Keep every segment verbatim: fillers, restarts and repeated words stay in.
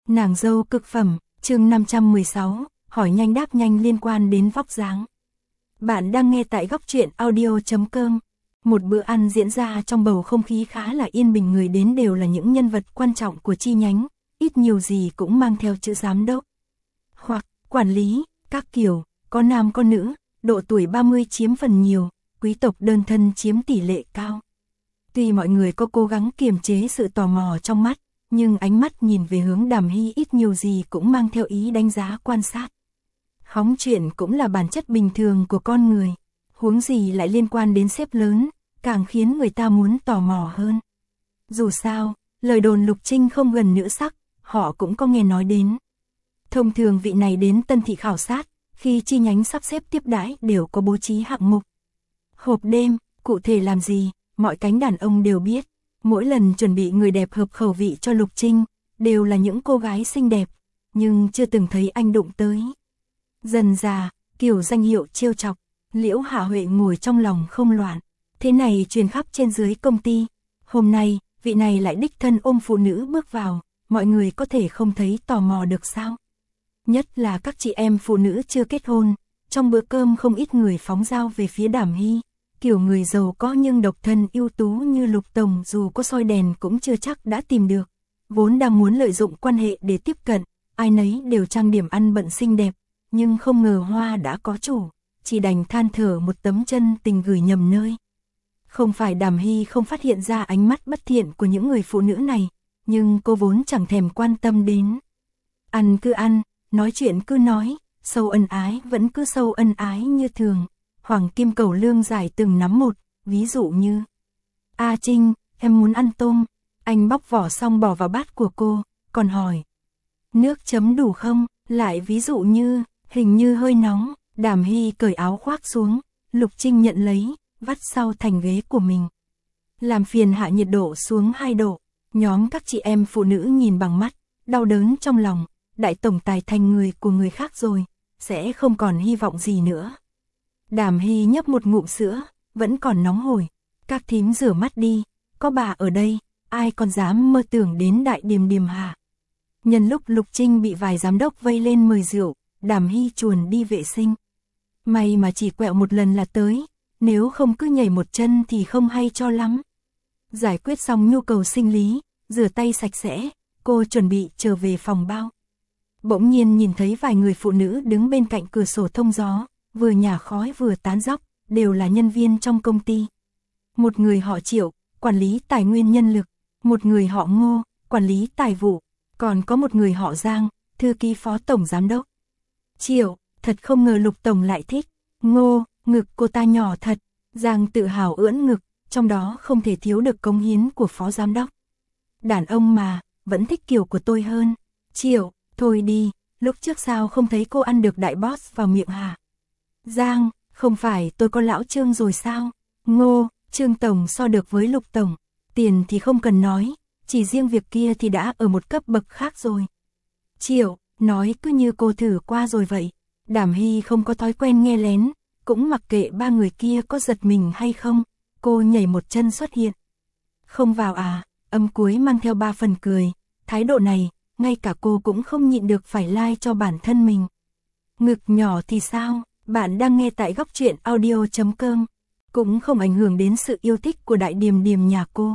Nàng dâu cực phẩm, chương năm trăm mười sáu, hỏi nhanh đáp nhanh liên quan đến vóc dáng. Bạn đang nghe tại góc truyện audio chấm com. Một bữa ăn diễn ra trong bầu không khí khá là yên bình, người đến đều là những nhân vật quan trọng của chi nhánh, ít nhiều gì cũng mang theo chữ giám đốc hoặc quản lý, các kiểu, có nam có nữ, độ tuổi ba mươi chiếm phần nhiều, quý tộc đơn thân chiếm tỷ lệ cao. Tuy mọi người có cố gắng kiềm chế sự tò mò trong mắt, nhưng ánh mắt nhìn về hướng Đàm Hy ít nhiều gì cũng mang theo ý đánh giá quan sát. Hóng chuyện cũng là bản chất bình thường của con người, huống gì lại liên quan đến sếp lớn, càng khiến người ta muốn tò mò hơn. Dù sao, lời đồn Lục Trinh không gần nữ sắc, họ cũng có nghe nói đến. Thông thường vị này đến Tân Thị khảo sát, khi chi nhánh sắp xếp tiếp đãi đều có bố trí hạng mục. Hộp đêm, cụ thể làm gì, mọi cánh đàn ông đều biết. Mỗi lần chuẩn bị người đẹp hợp khẩu vị cho Lục Trinh, đều là những cô gái xinh đẹp, nhưng chưa từng thấy anh đụng tới. Dần già, kiểu danh hiệu trêu chọc, Liễu Hạ Huệ ngồi trong lòng không loạn. Thế này truyền khắp trên dưới công ty. Hôm nay, vị này lại đích thân ôm phụ nữ bước vào, mọi người có thể không thấy tò mò được sao? Nhất là các chị em phụ nữ chưa kết hôn, trong bữa cơm không ít người phóng dao về phía Đàm Hy. Kiểu người giàu có nhưng độc thân ưu tú như Lục Tổng dù có soi đèn cũng chưa chắc đã tìm được. Vốn đang muốn lợi dụng quan hệ để tiếp cận, ai nấy đều trang điểm ăn bận xinh đẹp, nhưng không ngờ hoa đã có chủ, chỉ đành than thở một tấm chân tình gửi nhầm nơi. Không phải Đàm Hy không phát hiện ra ánh mắt bất thiện của những người phụ nữ này, nhưng cô vốn chẳng thèm quan tâm đến. Ăn cứ ăn, nói chuyện cứ nói, sâu ân ái vẫn cứ sâu ân ái như thường. Hoàng Kim Cẩu Lương giải từng nắm một, ví dụ như: A Trinh, em muốn ăn tôm. Anh bóc vỏ xong bỏ vào bát của cô, còn hỏi: nước chấm đủ không? Lại ví dụ như: hình như hơi nóng. Đàm Hy cởi áo khoác xuống, Lục Trinh nhận lấy, vắt sau thành ghế của mình. Làm phiền hạ nhiệt độ xuống hai độ. Nhóm các chị em phụ nữ nhìn bằng mắt, đau đớn trong lòng. Đại tổng tài thành người của người khác rồi, sẽ không còn hy vọng gì nữa. Đàm Hy nhấp một ngụm sữa, vẫn còn nóng hổi. Các thím rửa mắt đi, có bà ở đây, ai còn dám mơ tưởng đến đại điềm điềm hả? Nhân lúc Lục Trinh bị vài giám đốc vây lên mời rượu, Đàm Hy chuồn đi vệ sinh. May mà chỉ quẹo một lần là tới, nếu không cứ nhảy một chân thì không hay cho lắm. Giải quyết xong nhu cầu sinh lý, rửa tay sạch sẽ, cô chuẩn bị trở về phòng bao. Bỗng nhiên nhìn thấy vài người phụ nữ đứng bên cạnh cửa sổ thông gió, vừa nhả khói vừa tán dóc, đều là nhân viên trong công ty. Một người họ Triệu, quản lý tài nguyên nhân lực, một người họ Ngô, quản lý tài vụ, còn có một người họ Giang, thư ký phó tổng giám đốc. Triệu, thật không ngờ Lục Tổng lại thích. Ngô, ngực cô ta nhỏ thật. Giang tự hào ưỡn ngực, trong đó không thể thiếu được cống hiến của phó giám đốc. Đàn ông mà, vẫn thích kiểu của tôi hơn. Triệu, thôi đi, lúc trước sao không thấy cô ăn được đại boss vào miệng hả? Giang, không phải tôi có lão Trương rồi sao? Ngô, Trương Tổng so được với Lục Tổng, tiền thì không cần nói, chỉ riêng việc kia thì đã ở một cấp bậc khác rồi. Triệu, nói cứ như cô thử qua rồi vậy. Đàm Hy không có thói quen nghe lén, cũng mặc kệ ba người kia có giật mình hay không, cô nhảy một chân xuất hiện. Không vào à, âm cuối mang theo ba phần cười, thái độ này, ngay cả cô cũng không nhịn được phải like cho bản thân mình. Ngực nhỏ thì sao? Bạn đang nghe tại góc truyện audio chấm com, cũng không ảnh hưởng đến sự yêu thích của đại điềm điềm nhà cô.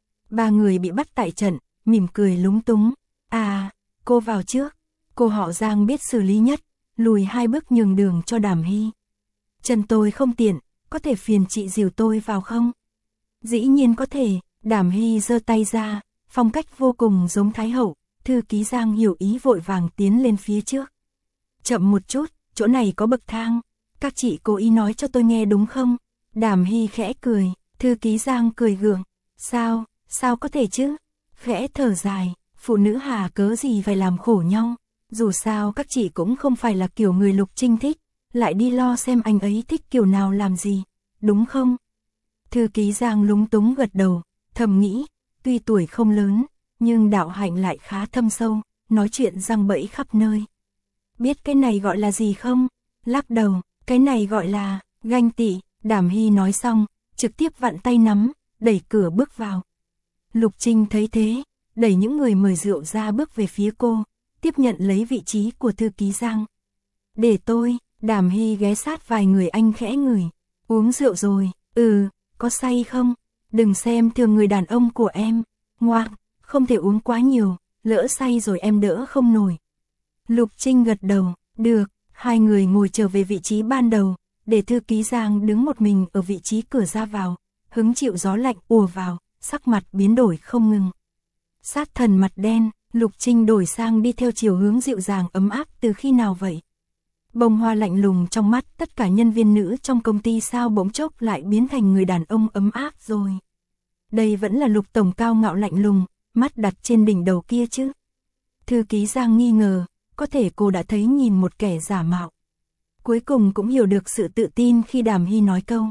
Ba người bị bắt tại trận, mỉm cười lúng túng. À, cô vào trước. Cô họ Giang biết xử lý nhất, lùi hai bước nhường đường cho Đàm Hy. Chân tôi không tiện, có thể phiền chị dìu tôi vào không? Dĩ nhiên có thể. Đàm Hy giơ tay ra, phong cách vô cùng giống Thái Hậu. Thư ký Giang hiểu ý vội vàng tiến lên phía trước. Chậm một chút, chỗ này có bậc thang. Các chị cố ý nói cho tôi nghe đúng không? Đàm Hy khẽ cười, thư ký Giang cười gượng. Sao, sao có thể chứ? Khẽ thở dài, phụ nữ hà cớ gì phải làm khổ nhau. Dù sao các chị cũng không phải là kiểu người Lục Trinh thích, lại đi lo xem anh ấy thích kiểu nào làm gì, đúng không? Thư ký Giang lúng túng gật đầu, thầm nghĩ, tuy tuổi không lớn, nhưng đạo hạnh lại khá thâm sâu, nói chuyện răng bẫy khắp nơi. Biết cái này gọi là gì không? Lắc đầu, cái này gọi là ganh tị. Đàm Hy nói xong, trực tiếp vặn tay nắm, đẩy cửa bước vào. Lục Trinh thấy thế, đẩy những người mời rượu ra bước về phía cô, tiếp nhận lấy vị trí của thư ký Giang. Để tôi, Đàm Hy ghé sát vài người anh khẽ ngửi. Uống rượu rồi, ừ, có say không? Đừng xem thường người đàn ông của em, ngoan, không thể uống quá nhiều, lỡ say rồi em đỡ không nổi. Lục Trinh gật đầu, được, hai người ngồi trở về vị trí ban đầu, để thư ký Giang đứng một mình ở vị trí cửa ra vào, hứng chịu gió lạnh ùa vào, sắc mặt biến đổi không ngừng. Sát thần mặt đen, Lục Trinh đổi sang đi theo chiều hướng dịu dàng ấm áp từ khi nào vậy? Bông hoa lạnh lùng trong mắt tất cả nhân viên nữ trong công ty sao bỗng chốc lại biến thành người đàn ông ấm áp rồi. Đây vẫn là Lục tổng cao ngạo lạnh lùng, mắt đặt trên đỉnh đầu kia chứ. Thư ký Giang nghi ngờ, có thể cô đã thấy nhìn một kẻ giả mạo. Cuối cùng cũng hiểu được sự tự tin khi Đàm Hy nói câu.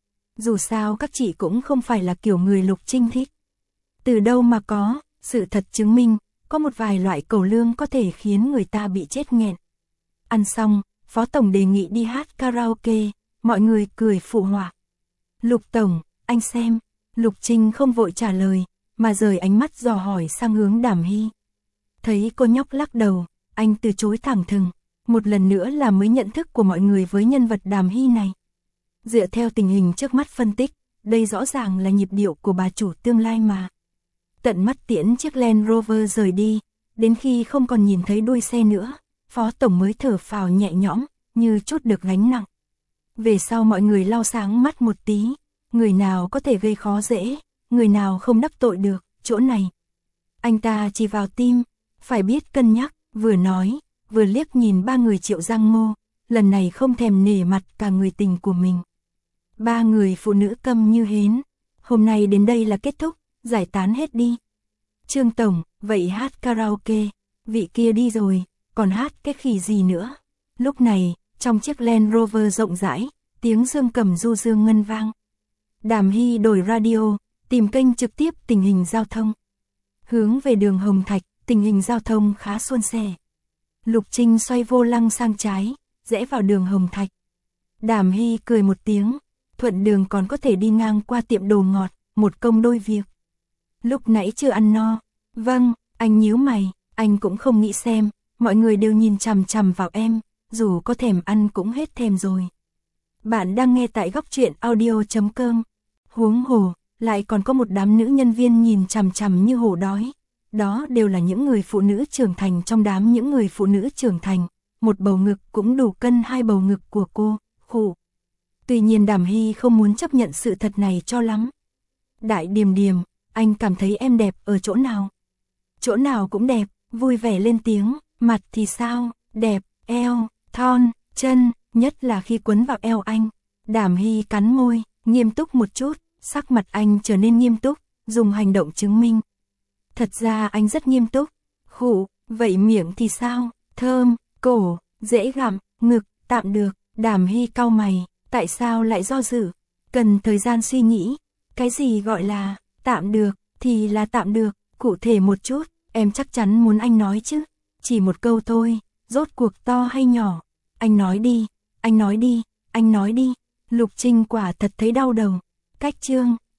Dù sao các chị cũng không phải là kiểu người Lục Trinh thích. Từ đâu mà có, sự thật chứng minh, có một vài loại cẩu lương có thể khiến người ta bị chết nghẹn. Ăn xong, Phó Tổng đề nghị đi hát karaoke, mọi người cười phụ họa. Lục Tổng, anh xem, Lục Trinh không vội trả lời, mà rời ánh mắt dò hỏi sang hướng Đàm Hy. Thấy cô nhóc lắc đầu, anh từ chối thẳng thừng, một lần nữa là mới nhận thức của mọi người với nhân vật Đàm Hy này. Dựa theo tình hình trước mắt phân tích, đây rõ ràng là nhịp điệu của bà chủ tương lai mà. Tận mắt tiễn chiếc Land Rover rời đi, đến khi không còn nhìn thấy đuôi xe nữa, Phó Tổng mới thở phào nhẹ nhõm, như trút được gánh nặng. Về sau mọi người lau sáng mắt một tí, người nào có thể gây khó dễ, người nào không đắc tội được, chỗ này. Anh ta chỉ vào tim, phải biết cân nhắc, vừa nói, vừa liếc nhìn ba người Triệu Giang Ngô, lần này không thèm nể mặt cả người tình của mình. Ba người phụ nữ câm như hến, hôm nay đến đây là kết thúc, giải tán hết đi. Trương Tổng, vậy hát karaoke, vị kia đi rồi, còn hát cái khỉ gì nữa. Lúc này, trong chiếc Land Rover rộng rãi, tiếng dương cầm du dương ngân vang. Đàm Hy đổi radio, tìm kênh trực tiếp tình hình giao thông. Hướng về đường Hồng Thạch, tình hình giao thông khá suôn sẻ. Lục Trinh xoay vô lăng sang trái, rẽ vào đường Hồng Thạch. Đàm Hy cười một tiếng, thuận đường còn có thể đi ngang qua tiệm đồ ngọt, một công đôi việc. Lúc nãy chưa ăn no. Vâng, anh nhíu mày, anh cũng không nghĩ xem, mọi người đều nhìn chằm chằm vào em, dù có thèm ăn cũng hết thèm rồi. Bạn đang nghe tại góc truyện audio chấm com. Huống hồ, lại còn có một đám nữ nhân viên nhìn chằm chằm như hổ đói. Đó đều là những người phụ nữ trưởng thành trong đám những người phụ nữ trưởng thành. Một bầu ngực cũng đủ cân hai bầu ngực của cô, khổ. Tuy nhiên Đàm Hy không muốn chấp nhận sự thật này cho lắm. Đại Điềm Điềm, anh cảm thấy em đẹp ở chỗ nào? Chỗ nào cũng đẹp, vui vẻ lên tiếng, mặt thì sao, đẹp, eo, thon, chân, nhất là khi quấn vào eo anh. Đàm Hy cắn môi, nghiêm túc một chút, sắc mặt anh trở nên nghiêm túc, dùng hành động chứng minh. Thật ra anh rất nghiêm túc. Khụ, vậy miệng thì sao, thơm, cổ, dễ gặm, ngực, tạm được. Đàm Hy cau mày, tại sao lại do dự? Cần thời gian suy nghĩ. Cái gì gọi là tạm được, thì là tạm được, cụ thể một chút, em chắc chắn muốn anh nói chứ. Chỉ một câu thôi, rốt cuộc to hay nhỏ? Anh nói đi, anh nói đi, anh nói đi. Lục Trinh quả thật thấy đau đầu. Cách chương